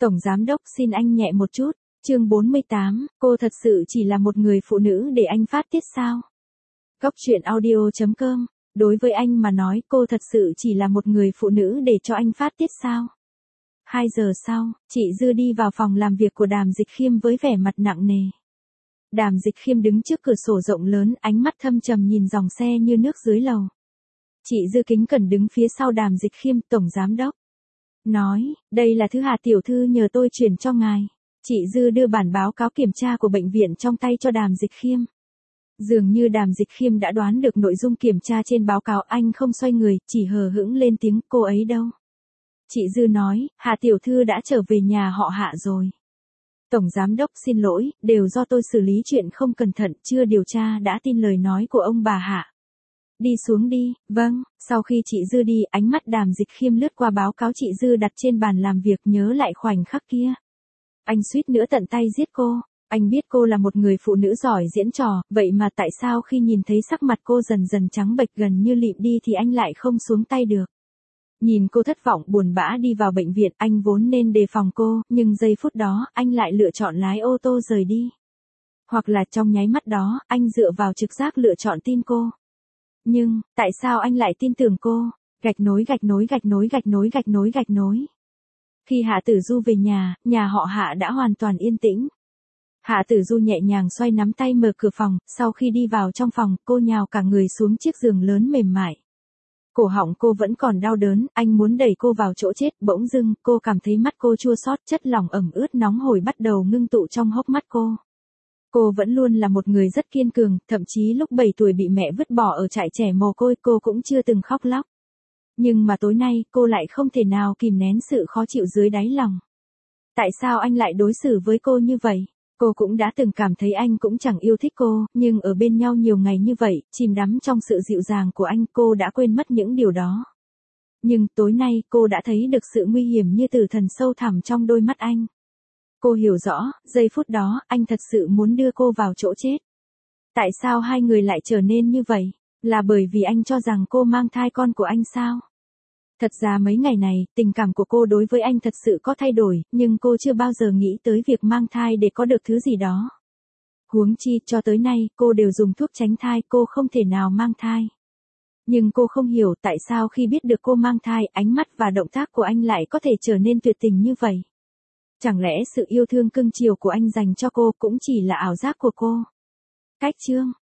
Tổng giám đốc xin anh nhẹ một chút. Chương 48, cô thật sự chỉ là một người phụ nữ để anh phát tiết sao? Góc truyện audio.com. Đối với anh mà nói cô thật sự chỉ là một người phụ nữ để cho anh phát tiết sao? 2 giờ sau, chị Dư đi vào phòng làm việc của Đàm Dịch Khiêm với vẻ mặt nặng nề. Đàm Dịch Khiêm đứng trước cửa sổ rộng lớn, ánh mắt thâm trầm nhìn dòng xe như nước dưới lầu. Chị Dư kính cẩn đứng phía sau Đàm Dịch Khiêm, tổng giám đốc. Nói, đây là thứ Hà tiểu thư nhờ tôi chuyển cho ngài. Chị Dư đưa bản báo cáo kiểm tra của bệnh viện trong tay cho Đàm Dịch Khiêm. Dường như Đàm Dịch Khiêm đã đoán được nội dung kiểm tra trên báo cáo, anh không xoay người, chỉ hờ hững lên tiếng, cô ấy đâu? Chị Dư nói, Hà tiểu thư đã trở về nhà họ Hạ rồi. Tổng giám đốc xin lỗi, đều do tôi xử lý chuyện không cẩn thận, chưa điều tra đã tin lời nói của ông bà Hạ. Đi xuống đi. Vâng. Sau khi chị Dư đi, ánh mắt Đàm Dịch Khiêm lướt qua báo cáo chị Dư đặt trên bàn làm việc, nhớ lại khoảnh khắc kia. Anh suýt nữa tận tay giết cô. Anh biết cô là một người phụ nữ giỏi diễn trò, vậy mà tại sao khi nhìn thấy sắc mặt cô dần dần trắng bệch gần như lịm đi thì anh lại không xuống tay được. Nhìn cô thất vọng buồn bã đi vào bệnh viện, anh vốn nên đề phòng cô, nhưng giây phút đó, anh lại lựa chọn lái ô tô rời đi. Hoặc là trong nháy mắt đó, anh dựa vào trực giác lựa chọn tin cô. Nhưng, tại sao anh lại tin tưởng cô? Gạch nối. Khi Hạ Tử Du về nhà họ Hạ đã hoàn toàn yên tĩnh. Hạ Tử Du nhẹ nhàng xoay nắm tay mở cửa phòng, sau khi đi vào trong phòng, cô nhào cả người xuống chiếc giường lớn mềm mại. Cổ họng cô vẫn còn đau đớn, anh muốn đẩy cô vào chỗ chết, bỗng dưng, cô cảm thấy mắt cô chua xót, chất lỏng ẩm ướt nóng hổi bắt đầu ngưng tụ trong hốc mắt cô. Cô vẫn luôn là một người rất kiên cường, thậm chí lúc 7 tuổi bị mẹ vứt bỏ ở trại trẻ mồ côi cô cũng chưa từng khóc lóc. Nhưng mà tối nay cô lại không thể nào kìm nén sự khó chịu dưới đáy lòng. Tại sao anh lại đối xử với cô như vậy? Cô cũng đã từng cảm thấy anh cũng chẳng yêu thích cô, nhưng ở bên nhau nhiều ngày như vậy, chìm đắm trong sự dịu dàng của anh, cô đã quên mất những điều đó. Nhưng tối nay cô đã thấy được sự nguy hiểm như tử thần sâu thẳm trong đôi mắt anh. Cô hiểu rõ, giây phút đó, anh thật sự muốn đưa cô vào chỗ chết. Tại sao hai người lại trở nên như vậy? Là bởi vì anh cho rằng cô mang thai con của anh sao? Thật ra mấy ngày này, tình cảm của cô đối với anh thật sự có thay đổi, nhưng cô chưa bao giờ nghĩ tới việc mang thai để có được thứ gì đó. Huống chi, cho tới nay, cô đều dùng thuốc tránh thai, cô không thể nào mang thai. Nhưng cô không hiểu tại sao khi biết được cô mang thai, ánh mắt và động tác của anh lại có thể trở nên tuyệt tình như vậy. Chẳng lẽ sự yêu thương cưng chiều của anh dành cho cô cũng chỉ là ảo giác của cô? Cách chương